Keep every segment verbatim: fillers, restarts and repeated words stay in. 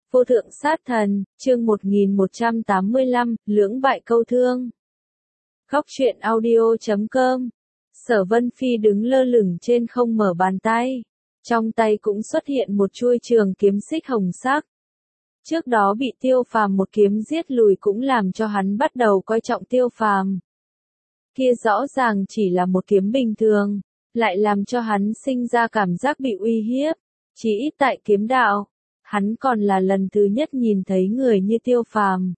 Vô thượng sát thần, chương một nghìn một trăm tám mươi lăm, lưỡng bại câu thương. Góc truyện audio chấm com. Sở Vân Phi đứng lơ lửng trên không mở bàn tay. Trong tay cũng xuất hiện một chuôi trường kiếm xích hồng sắc. Trước đó bị Tiêu Phàm một kiếm giết lùi cũng làm cho hắn bắt đầu coi trọng Tiêu Phàm. Kia rõ ràng chỉ là một kiếm bình thường, lại làm cho hắn sinh ra cảm giác bị uy hiếp, chỉ ít tại kiếm đạo. Hắn còn là lần thứ nhất nhìn thấy người như Tiêu Phàm.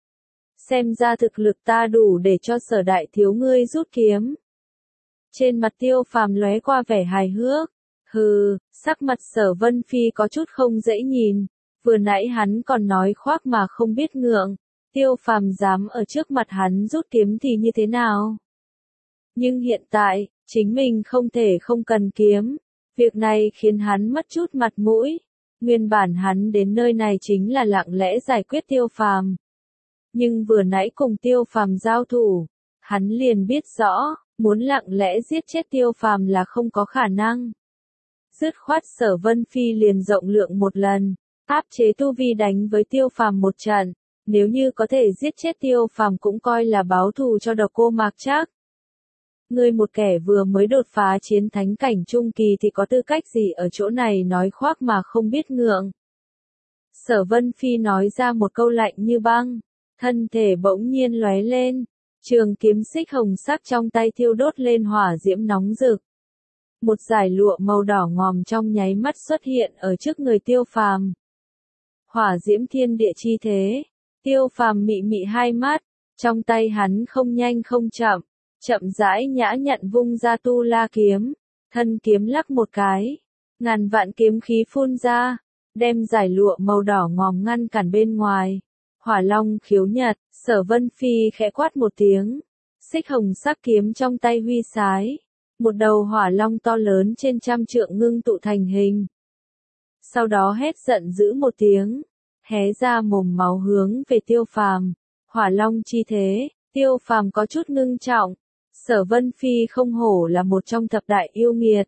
Xem ra thực lực ta đủ để cho Sở đại thiếu ngươi rút kiếm. Trên mặt Tiêu Phàm lóe qua vẻ hài hước. Hừ, sắc mặt Sở Vân Phi có chút không dễ nhìn. Vừa nãy hắn còn nói khoác mà không biết ngượng. Tiêu Phàm dám ở trước mặt hắn rút kiếm thì như thế nào? Nhưng hiện tại, chính mình không thể không cần kiếm. Việc này khiến hắn mất chút mặt mũi. Nguyên bản hắn đến nơi này chính là lặng lẽ giải quyết Tiêu Phàm. Nhưng vừa nãy cùng Tiêu Phàm giao thủ, hắn liền biết rõ, muốn lặng lẽ giết chết Tiêu Phàm là không có khả năng. Dứt khoát Sở Vân Phi liền rộng lượng một lần, áp chế tu vi đánh với Tiêu Phàm một trận, nếu như có thể giết chết Tiêu Phàm cũng coi là báo thù cho Độc Cô Mạc Trác. Ngươi một kẻ vừa mới đột phá chiến thánh cảnh trung kỳ thì có tư cách gì ở chỗ này nói khoác mà không biết ngượng. Sở Vân Phi nói ra một câu lạnh như băng, thân thể bỗng nhiên lóe lên, trường kiếm xích hồng sắc trong tay thiêu đốt lên hỏa diễm nóng rực. Một dải lụa màu đỏ ngòm trong nháy mắt xuất hiện ở trước người Tiêu Phàm. Hỏa diễm thiên địa chi thế, Tiêu Phàm mị mị hai mắt, trong tay hắn không nhanh không chậm. Chậm rãi nhã nhận vung ra tu la kiếm, thân kiếm lắc một cái, ngàn vạn kiếm khí phun ra, đem dải lụa màu đỏ ngòm ngăn cản bên ngoài. Hỏa long khiếu nhật, Sở Vân Phi khẽ quát một tiếng, xích hồng sắc kiếm trong tay huy sái, một đầu hỏa long to lớn trên trăm trượng ngưng tụ thành hình. Sau đó hét giận dữ một tiếng, hé ra mồm máu hướng về Tiêu Phàm. Hỏa long chi thế, Tiêu Phàm có chút ngưng trọng. Sở Vân Phi không hổ là một trong thập đại yêu nghiệt.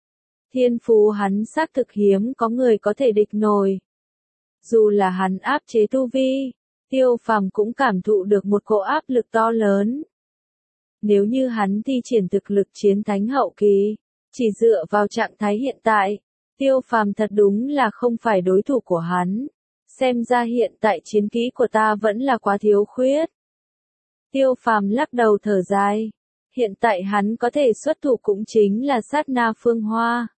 Thiên phú hắn xác thực hiếm có người có thể địch nổi. Dù là hắn áp chế tu vi, Tiêu Phàm cũng cảm thụ được một cỗ áp lực to lớn. Nếu như hắn thi triển thực lực chiến thánh hậu kỳ, chỉ dựa vào trạng thái hiện tại, Tiêu Phàm thật đúng là không phải đối thủ của hắn. Xem ra hiện tại chiến kỹ của ta vẫn là quá thiếu khuyết. Tiêu Phàm lắc đầu thở dài. Hiện tại hắn có thể xuất thủ cũng chính là sát na phương hoa.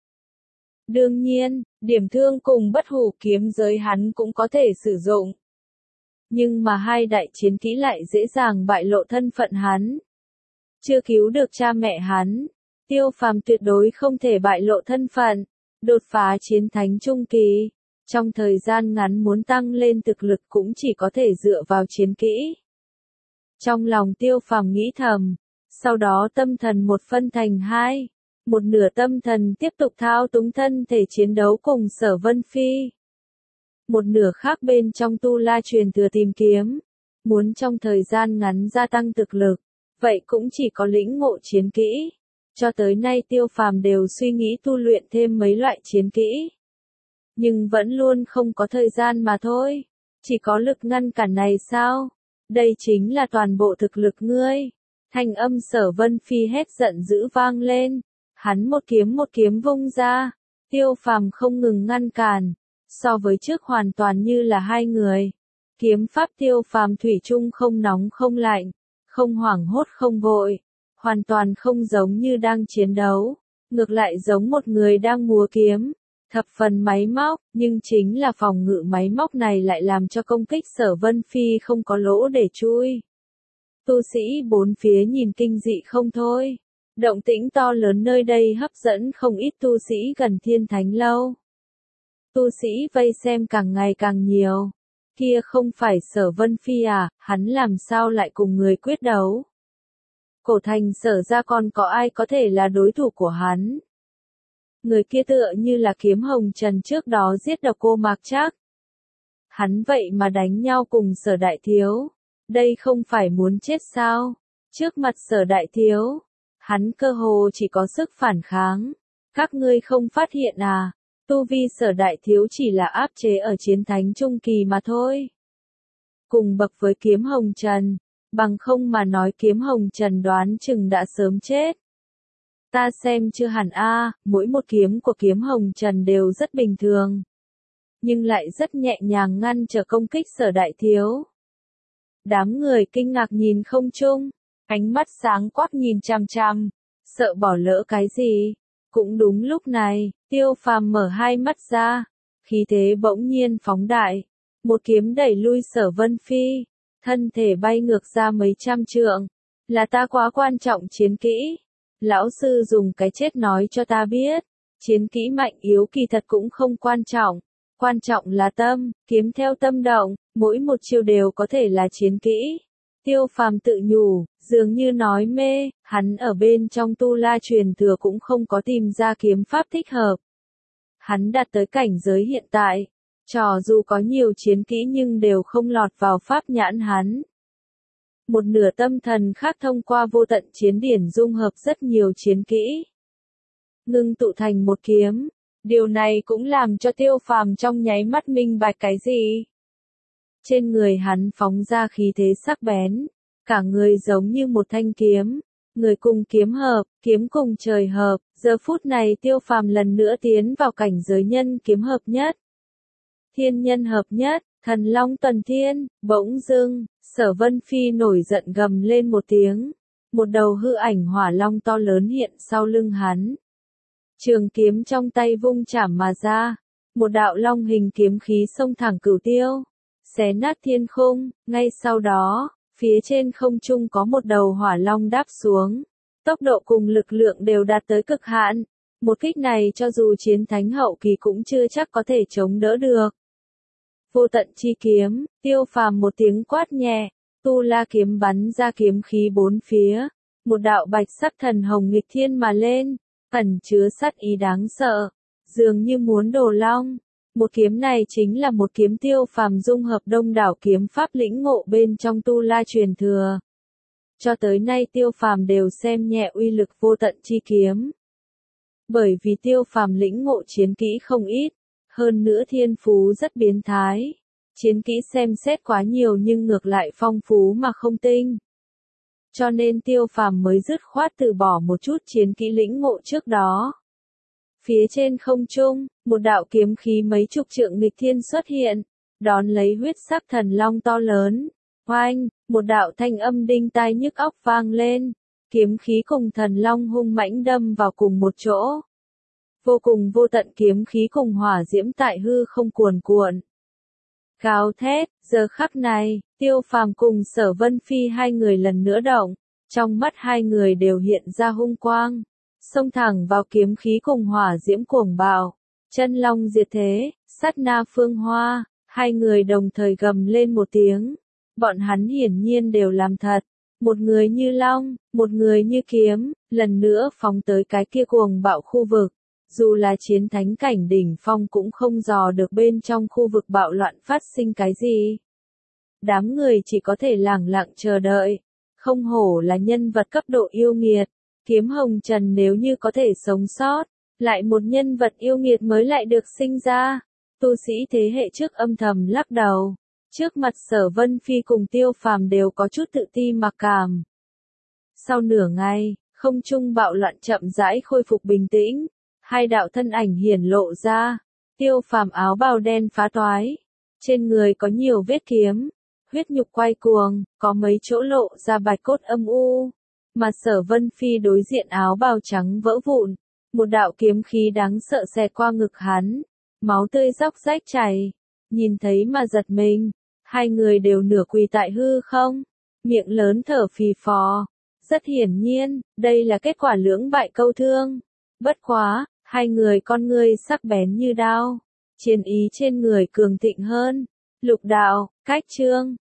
Đương nhiên, điểm thương cùng bất hủ kiếm giới hắn cũng có thể sử dụng. Nhưng mà hai đại chiến kỹ lại dễ dàng bại lộ thân phận hắn. Chưa cứu được cha mẹ hắn, Tiêu Phàm tuyệt đối không thể bại lộ thân phận, đột phá chiến thánh trung kỳ. Trong thời gian ngắn muốn tăng lên thực lực cũng chỉ có thể dựa vào chiến kỹ. Trong lòng Tiêu Phàm nghĩ thầm. Sau đó tâm thần một phân thành hai, một nửa tâm thần tiếp tục thao túng thân thể chiến đấu cùng Sở Vân Phi. Một nửa khác bên trong tu la truyền thừa tìm kiếm, muốn trong thời gian ngắn gia tăng thực lực, vậy cũng chỉ có lĩnh ngộ chiến kỹ. Cho tới nay Tiêu Phàm đều suy nghĩ tu luyện thêm mấy loại chiến kỹ. Nhưng vẫn luôn không có thời gian mà thôi, chỉ có lực ngăn cản này sao? Đây chính là toàn bộ thực lực ngươi. Thanh âm Sở Vân Phi hét giận dữ vang lên, hắn một kiếm một kiếm vung ra, Tiêu Phàm không ngừng ngăn cản, so với trước hoàn toàn như là hai người. Kiếm pháp Tiêu Phàm thủy chung không nóng không lạnh, không hoảng hốt không vội, hoàn toàn không giống như đang chiến đấu, ngược lại giống một người đang múa kiếm, thập phần máy móc, nhưng chính là phòng ngự máy móc này lại làm cho công kích Sở Vân Phi không có lỗ để chui. Tu sĩ bốn phía nhìn kinh dị không thôi. Động tĩnh to lớn nơi đây hấp dẫn không ít tu sĩ gần Thiên Thánh Lâu. Tu sĩ vây xem càng ngày càng nhiều. Kia không phải Sở Vân Phi à, hắn làm sao lại cùng người quyết đấu? Cổ thành Sở ra còn có ai có thể là đối thủ của hắn? Người kia tựa như là Kiếm Hồng Trần trước đó giết Độc Cô Mạc Trác. Hắn vậy mà đánh nhau cùng Sở đại thiếu. Đây không phải muốn chết sao? Trước mặt Sở đại thiếu, hắn cơ hồ chỉ có sức phản kháng. Các ngươi không phát hiện à? Tu vi Sở đại thiếu chỉ là áp chế ở chiến thánh trung kỳ mà thôi. Cùng bậc với kiếm hồng trần, bằng không mà nói kiếm hồng trần đoán chừng đã sớm chết. Ta xem chưa hẳn a, mỗi một kiếm của kiếm hồng trần đều rất bình thường. Nhưng lại rất nhẹ nhàng ngăn trở công kích Sở đại thiếu. Đám người kinh ngạc nhìn không trung, ánh mắt sáng quắc nhìn chằm chằm, sợ bỏ lỡ cái gì. Cũng đúng lúc này, Tiêu Phàm mở hai mắt ra, khí thế bỗng nhiên phóng đại, một kiếm đẩy lui Sở Vân Phi, thân thể bay ngược ra mấy trăm trượng. Là ta quá quan trọng chiến kỹ. Lão sư dùng cái chết nói cho ta biết, chiến kỹ mạnh yếu kỳ thật cũng không quan trọng, quan trọng là tâm, kiếm theo tâm động, mỗi một chiêu đều có thể là chiến kỹ. Tiêu Phàm tự nhủ, dường như nói mê, hắn ở bên trong tu la truyền thừa cũng không có tìm ra kiếm pháp thích hợp. Hắn đạt tới cảnh giới hiện tại, cho dù có nhiều chiến kỹ nhưng đều không lọt vào pháp nhãn hắn. Một nửa tâm thần khác thông qua vô tận chiến điển dung hợp rất nhiều chiến kỹ, ngưng tụ thành một kiếm. Điều này cũng làm cho Tiêu Phàm trong nháy mắt minh bạch cái gì. Trên người hắn phóng ra khí thế sắc bén, cả người giống như một thanh kiếm, người cùng kiếm hợp, kiếm cùng trời hợp. Giờ phút này Tiêu Phàm lần nữa tiến vào cảnh giới nhân kiếm hợp nhất, thiên nhân hợp nhất, thần long tuần thiên. Bỗng dưng, Sở Vân Phi nổi giận gầm lên một tiếng, một đầu hư ảnh hỏa long to lớn hiện sau lưng hắn. Trường kiếm trong tay vung chảm mà ra, một đạo long hình kiếm khí xông thẳng cửu tiêu, xé nát thiên khung. Ngay sau đó, phía trên không trung có một đầu hỏa long đáp xuống, tốc độ cùng lực lượng đều đạt tới cực hạn. Một kích này cho dù chiến thánh hậu kỳ cũng chưa chắc có thể chống đỡ được. Vô tận chi kiếm, Tiêu Phàm một tiếng quát nhẹ, tu la kiếm bắn ra kiếm khí bốn phía, một đạo bạch sắc thần hồng nghịch thiên mà lên, ẩn chứa sát ý đáng sợ, dường như muốn đổ long. Một kiếm này chính là một kiếm Tiêu Phàm dung hợp đông đảo kiếm pháp lĩnh ngộ bên trong tu la truyền thừa. Cho tới nay Tiêu Phàm đều xem nhẹ uy lực vô tận chi kiếm. Bởi vì Tiêu Phàm lĩnh ngộ chiến kỹ không ít, hơn nữa thiên phú rất biến thái. Chiến kỹ xem xét quá nhiều nhưng ngược lại phong phú mà không tinh. Cho nên Tiêu Phàm mới dứt khoát từ bỏ một chút chiến kỹ lĩnh ngộ trước đó. Phía trên không trung, một đạo kiếm khí mấy chục trượng nghịch thiên xuất hiện, đón lấy huyết sắc thần long to lớn. Oanh, một đạo thanh âm đinh tai nhức óc vang lên, kiếm khí cùng thần long hung mãnh đâm vào cùng một chỗ. Vô cùng vô tận kiếm khí cùng hỏa diễm tại hư không cuồn cuộn. Gào thét, giờ khắc này, Tiêu Phàm cùng Sở Vân Phi hai người lần nữa động, trong mắt hai người đều hiện ra hung quang, xông thẳng vào kiếm khí cùng hỏa diễm cuồng bạo. Chân long diệt thế, sát na phương hoa, hai người đồng thời gầm lên một tiếng. Bọn hắn hiển nhiên đều làm thật, một người như long, một người như kiếm, lần nữa phóng tới cái kia cuồng bạo khu vực. Dù là chiến thánh cảnh đỉnh phong cũng không dò được bên trong khu vực bạo loạn phát sinh cái gì. Đám người chỉ có thể lẳng lặng chờ đợi. Không hổ là nhân vật cấp độ yêu nghiệt. Kiếm hồng trần nếu như có thể sống sót, lại một nhân vật yêu nghiệt mới lại được sinh ra. Tu sĩ thế hệ trước âm thầm lắc đầu. Trước mặt Sở Vân Phi cùng Tiêu Phàm đều có chút tự ti mặc cảm. Sau nửa ngày, không trung bạo loạn chậm rãi khôi phục bình tĩnh. Hai đạo thân ảnh hiển lộ ra, Tiêu Phàm áo bào đen phá toái, trên người có nhiều vết kiếm, huyết nhục quay cuồng, có mấy chỗ lộ ra bạch cốt âm u, mà Sở Vân Phi đối diện áo bào trắng vỡ vụn, một đạo kiếm khí đáng sợ xẹt qua ngực hắn, máu tươi róc rách chảy, nhìn thấy mà giật mình, hai người đều nửa quỳ tại hư không, miệng lớn thở phì phò, rất hiển nhiên, đây là kết quả lưỡng bại câu thương, bất quá. Hai người con ngươi sắc bén như đao, chiến ý trên người cường thịnh hơn. Lục đạo, cách chương,